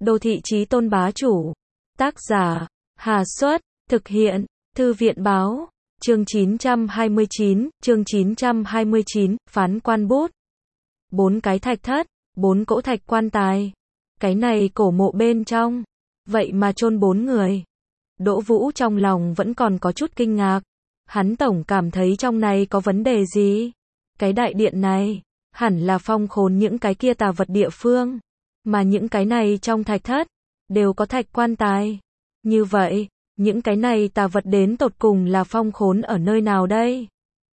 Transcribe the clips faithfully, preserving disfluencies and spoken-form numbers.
Đô thị chí tôn bá chủ. Tác giả, Hà Xuất, thực hiện, Thư viện báo, chương chín trăm hai mươi chín, chương chín trăm hai mươi chín, phán quan bút. Bốn cái thạch thất, bốn cỗ thạch quan tài. Cái này cổ mộ bên trong, vậy mà chôn bốn người. Đỗ Vũ trong lòng vẫn còn có chút kinh ngạc. Hắn tổng cảm thấy trong này có vấn đề gì? Cái đại điện này, hẳn là phong khốn những cái kia tà vật địa phương. Mà những cái này trong thạch thất, đều có thạch quan tài. Như vậy, những cái này tà vật đến tột cùng là phong khốn ở nơi nào đây?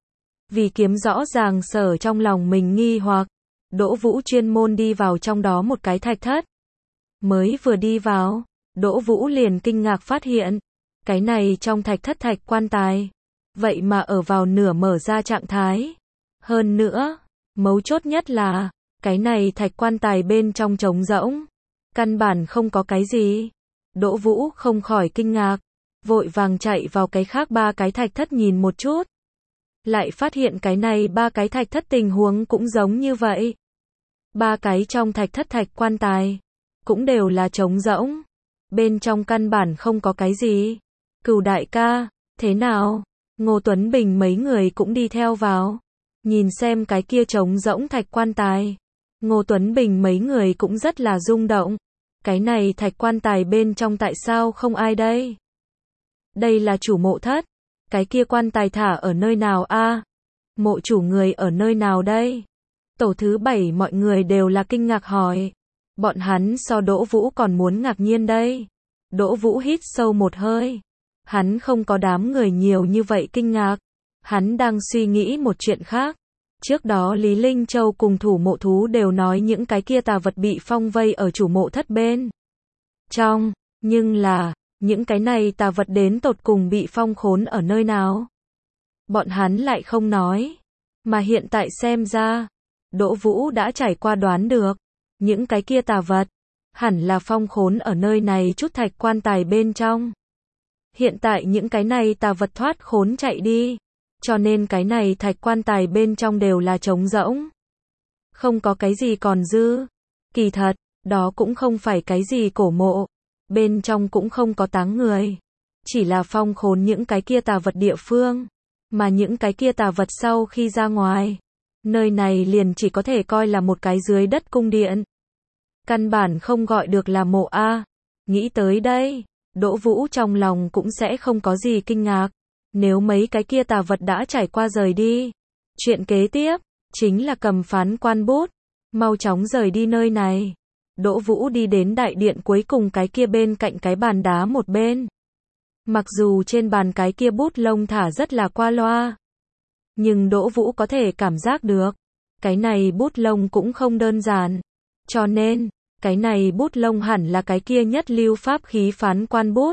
Vì kiếm rõ ràng sở trong lòng mình nghi hoặc, Đỗ Vũ chuyên môn đi vào trong đó một cái thạch thất. Mới vừa đi vào, Đỗ Vũ liền kinh ngạc phát hiện, cái này trong thạch thất thạch quan tài, vậy mà ở vào nửa mở ra trạng thái. Hơn nữa, mấu chốt nhất là, cái này thạch quan tài bên trong trống rỗng, căn bản không có cái gì. Đỗ Vũ không khỏi kinh ngạc, vội vàng chạy vào cái khác ba cái thạch thất nhìn một chút. Lại phát hiện cái này ba cái thạch thất tình huống cũng giống như vậy. Ba cái trong thạch thất thạch quan tài, cũng đều là trống rỗng. Bên trong căn bản không có cái gì. Cửu đại ca, thế nào? Ngô Tuấn Bình mấy người cũng đi theo vào. Nhìn xem cái kia trống rỗng thạch quan tài. Ngô Tuấn Bình mấy người cũng rất là rung động. Cái này thạch quan tài bên trong tại sao không ai đây? Đây là chủ mộ thất. Cái kia quan tài thả ở nơi nào a? Mộ chủ người ở nơi nào đây? Tổ thứ bảy mọi người đều là kinh ngạc hỏi. Bọn hắn so Đỗ Vũ còn muốn ngạc nhiên đây. Đỗ Vũ hít sâu một hơi. Hắn không có đám người nhiều như vậy kinh ngạc. Hắn đang suy nghĩ một chuyện khác. Trước đó Lý Linh Châu cùng thủ mộ thú đều nói những cái kia tà vật bị phong vây ở chủ mộ thất bên trong. Nhưng là, những cái này tà vật đến tột cùng bị phong khốn ở nơi nào? Bọn hắn lại không nói. Mà hiện tại xem ra, Đỗ Vũ đã trải qua đoán được. Những cái kia tà vật, hẳn là phong khốn ở nơi này chút thạch quan tài bên trong. Hiện tại những cái này tà vật thoát khốn chạy đi. Cho nên cái này thạch quan tài bên trong đều là trống rỗng. Không có cái gì còn dư. Kỳ thật, đó cũng không phải cái gì cổ mộ. Bên trong cũng không có táng người. Chỉ là phong khốn những cái kia tà vật địa phương. Mà những cái kia tà vật sau khi ra ngoài, nơi này liền chỉ có thể coi là một cái dưới đất cung điện. Căn bản không gọi được là mộ A. Nghĩ tới đây, Đỗ Vũ trong lòng cũng sẽ không có gì kinh ngạc. Nếu mấy cái kia tà vật đã trải qua rời đi, chuyện kế tiếp, chính là cầm phán quan bút, mau chóng rời đi nơi này. Đỗ Vũ đi đến đại điện cuối cùng cái kia bên cạnh cái bàn đá một bên. Mặc dù trên bàn cái kia bút lông thả rất là qua loa, nhưng Đỗ Vũ có thể cảm giác được, cái này bút lông cũng không đơn giản. Cho nên, cái này bút lông hẳn là cái kia nhất lưu pháp khí phán quan bút.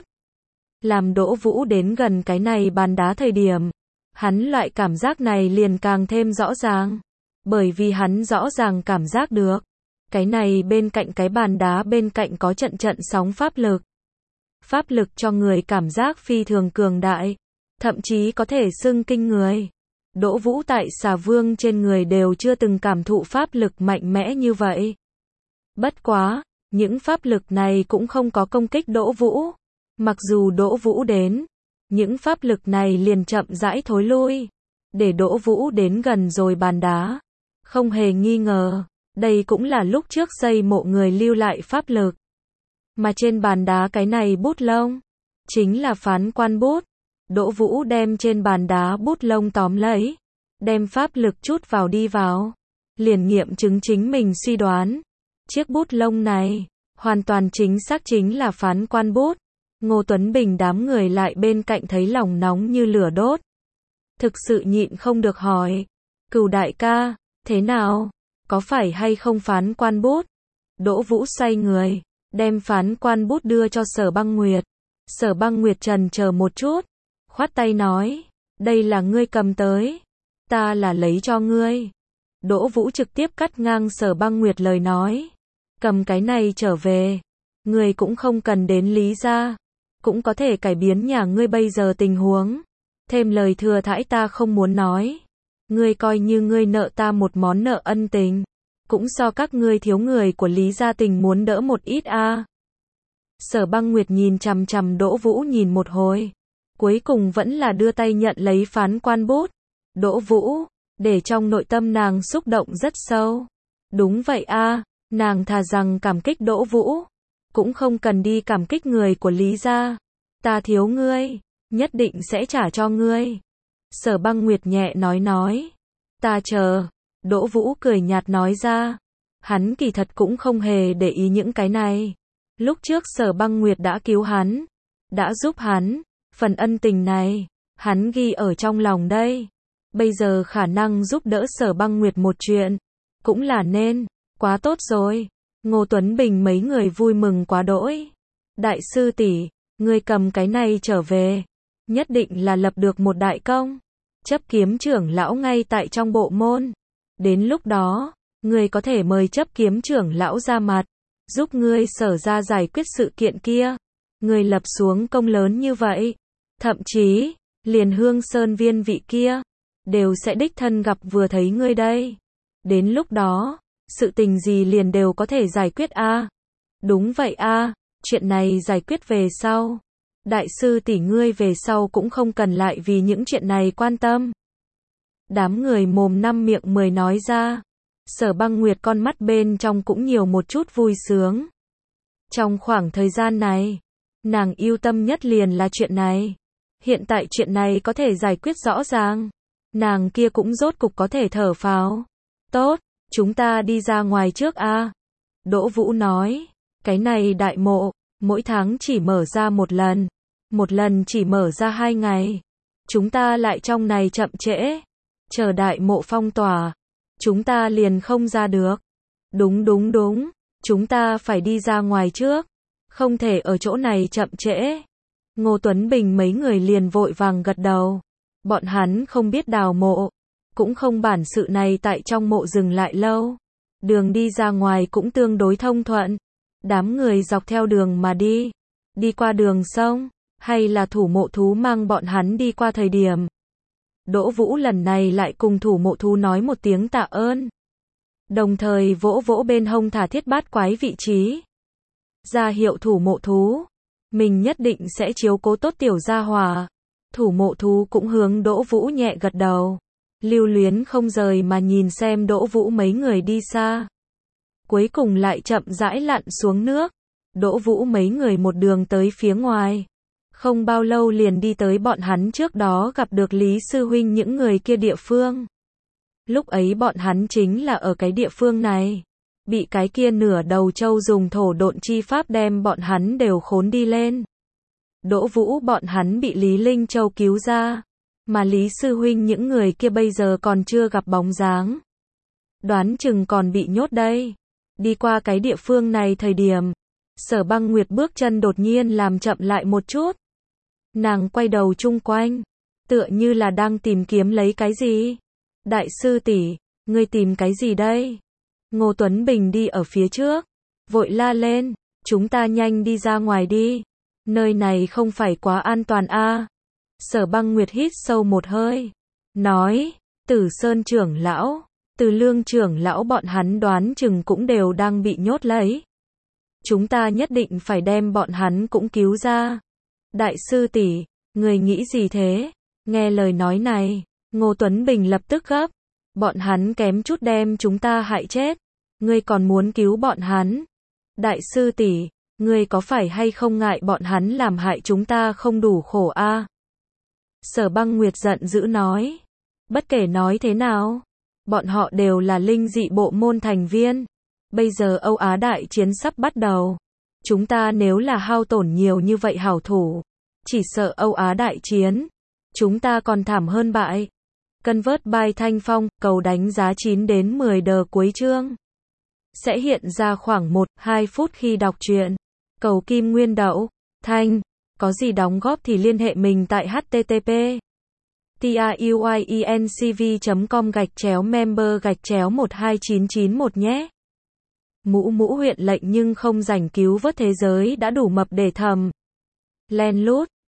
Làm Đỗ Vũ đến gần cái này bàn đá thời điểm, hắn loại cảm giác này liền càng thêm rõ ràng. Bởi vì hắn rõ ràng cảm giác được, cái này bên cạnh cái bàn đá bên cạnh có trận trận sóng pháp lực. Pháp lực cho người cảm giác phi thường cường đại, thậm chí có thể xưng kinh người. Đỗ Vũ tại Xà Vương trên người đều chưa từng cảm thụ pháp lực mạnh mẽ như vậy. Bất quá, những pháp lực này cũng không có công kích Đỗ Vũ. Mặc dù Đỗ Vũ đến, những pháp lực này liền chậm rãi thối lui, để Đỗ Vũ đến gần rồi bàn đá. Không hề nghi ngờ, đây cũng là lúc trước xây mộ người lưu lại pháp lực. Mà trên bàn đá cái này bút lông, chính là phán quan bút. Đỗ Vũ đem trên bàn đá bút lông tóm lấy, đem pháp lực chút vào đi vào, liền nghiệm chứng chính mình suy đoán. Chiếc bút lông này, hoàn toàn chính xác chính là phán quan bút. Ngô Tuấn Bình đám người lại bên cạnh thấy lòng nóng như lửa đốt. Thực sự nhịn không được hỏi, Cửu đại ca, thế nào? Có phải hay không phán quan bút? Đỗ Vũ xoay người, đem phán quan bút đưa cho Sở Băng Nguyệt. Sở Băng Nguyệt trần chờ một chút, khoát tay nói, đây là ngươi cầm tới, ta là lấy cho ngươi. Đỗ Vũ trực tiếp cắt ngang Sở Băng Nguyệt lời nói, cầm cái này trở về, ngươi cũng không cần đến Lý gia, cũng có thể cải biến nhà ngươi bây giờ tình huống. Thêm lời thừa thãi ta không muốn nói, ngươi coi như ngươi nợ ta một món nợ ân tình, cũng so các ngươi thiếu người của Lý gia tình muốn đỡ một ít a. Sở Băng Nguyệt nhìn chằm chằm Đỗ Vũ nhìn một hồi. Cuối cùng vẫn là đưa tay nhận lấy phán quan bút. Đỗ Vũ, để trong nội tâm nàng xúc động rất sâu. Đúng vậy a, nàng thà rằng cảm kích Đỗ Vũ, cũng không cần đi cảm kích người của Lý gia. Ta thiếu ngươi, nhất định sẽ trả cho ngươi. Sở Băng Nguyệt nhẹ nói nói. Ta chờ. Đỗ Vũ cười nhạt nói ra. Hắn kỳ thật cũng không hề để ý những cái này. Lúc trước Sở Băng Nguyệt đã cứu hắn, đã giúp hắn, phần ân tình này, hắn ghi ở trong lòng đây. Bây giờ khả năng giúp đỡ Sở Băng Nguyệt một chuyện, cũng là nên, quá tốt rồi. Ngô Tuấn Bình mấy người vui mừng quá đỗi. Đại sư tỷ, ngươi cầm cái này trở về, nhất định là lập được một đại công. Chấp kiếm trưởng lão ngay tại trong bộ môn. Đến lúc đó, ngươi có thể mời chấp kiếm trưởng lão ra mặt, giúp ngươi Sở ra giải quyết sự kiện kia. Ngươi lập xuống công lớn như vậy, thậm chí, liền Hương Sơn viên vị kia, đều sẽ đích thân gặp vừa thấy ngươi đây. Đến lúc đó, sự tình gì liền đều có thể giải quyết a. À? Đúng vậy a, à, chuyện này giải quyết về sau. Đại sư tỷ ngươi về sau cũng không cần lại vì những chuyện này quan tâm. Đám người mồm năm miệng mười nói ra. Sở Băng Nguyệt con mắt bên trong cũng nhiều một chút vui sướng. Trong khoảng thời gian này, nàng yêu tâm nhất liền là chuyện này. Hiện tại chuyện này có thể giải quyết rõ ràng, nàng kia cũng rốt cục có thể thở phào. Tốt, chúng ta đi ra ngoài trước a. À? Đỗ Vũ nói, cái này đại mộ, mỗi tháng chỉ mở ra một lần, một lần chỉ mở ra hai ngày. Chúng ta lại trong này chậm trễ, chờ đại mộ phong tỏa, chúng ta liền không ra được. Đúng đúng đúng, chúng ta phải đi ra ngoài trước, không thể ở chỗ này chậm trễ. Ngô Tuấn Bình mấy người liền vội vàng gật đầu. Bọn hắn không biết đào mộ, cũng không bản sự này tại trong mộ dừng lại lâu. Đường đi ra ngoài cũng tương đối thông thuận. Đám người dọc theo đường mà đi, đi qua đường sông, hay là thủ mộ thú mang bọn hắn đi qua thời điểm. Đỗ Vũ lần này lại cùng thủ mộ thú nói một tiếng tạ ơn. Đồng thời vỗ vỗ bên hông thả thiết bát quái vị trí. Ra hiệu thủ mộ thú, mình nhất định sẽ chiếu cố tốt tiểu gia hỏa. Thủ mộ thú cũng hướng Đỗ Vũ nhẹ gật đầu. Lưu luyến không rời mà nhìn xem Đỗ Vũ mấy người đi xa. Cuối cùng lại chậm rãi lặn xuống nước. Đỗ Vũ mấy người một đường tới phía ngoài. Không bao lâu liền đi tới bọn hắn trước đó gặp được Lý Sư Huynh những người kia địa phương. Lúc ấy bọn hắn chính là ở cái địa phương này. Bị cái kia nửa đầu trâu dùng thổ độn chi pháp đem bọn hắn đều khốn đi lên. Đỗ Vũ bọn hắn bị Lý Linh Châu cứu ra. Mà Lý Sư Huynh những người kia bây giờ còn chưa gặp bóng dáng. Đoán chừng còn bị nhốt đây. Đi qua cái địa phương này thời điểm, Sở Băng Nguyệt bước chân đột nhiên làm chậm lại một chút. Nàng quay đầu chung quanh, tựa như là đang tìm kiếm lấy cái gì. Đại sư tỷ, ngươi tìm cái gì đây? Ngô Tuấn Bình đi ở phía trước, vội la lên, chúng ta nhanh đi ra ngoài đi. Nơi này không phải quá an toàn a. À? Sở Băng Nguyệt hít sâu một hơi, nói, Tử Sơn trưởng lão, Từ Lương trưởng lão bọn hắn đoán chừng cũng đều đang bị nhốt lấy. Chúng ta nhất định phải đem bọn hắn cũng cứu ra. Đại sư tỷ, người nghĩ gì thế? Nghe lời nói này, Ngô Tuấn Bình lập tức gấp. Bọn hắn kém chút đem chúng ta hại chết. Ngươi còn muốn cứu bọn hắn? Đại sư tỷ, ngươi có phải hay không ngại bọn hắn làm hại chúng ta không đủ khổ a? À? Sở Băng Nguyệt giận dữ nói. Bất kể nói thế nào, bọn họ đều là linh dị bộ môn thành viên. Bây giờ Âu Á đại chiến sắp bắt đầu. Chúng ta nếu là hao tổn nhiều như vậy hảo thủ, chỉ sợ Âu Á đại chiến, chúng ta còn thảm hơn bại. Cân vớt bài Thanh Phong, cầu đánh giá chín đến mười đờ cuối chương. Sẽ hiện ra khoảng một đến hai phút khi đọc truyện. Cầu Kim Nguyên Đậu, Thanh, có gì đóng góp thì liên hệ mình tại h t t p truyencv chấm com gạch chéo member gạch chéo một hai chín chín một nhé. Mũ mũ huyện lệnh nhưng không rảnh cứu vớt thế giới đã đủ mập để thầm. Len lút.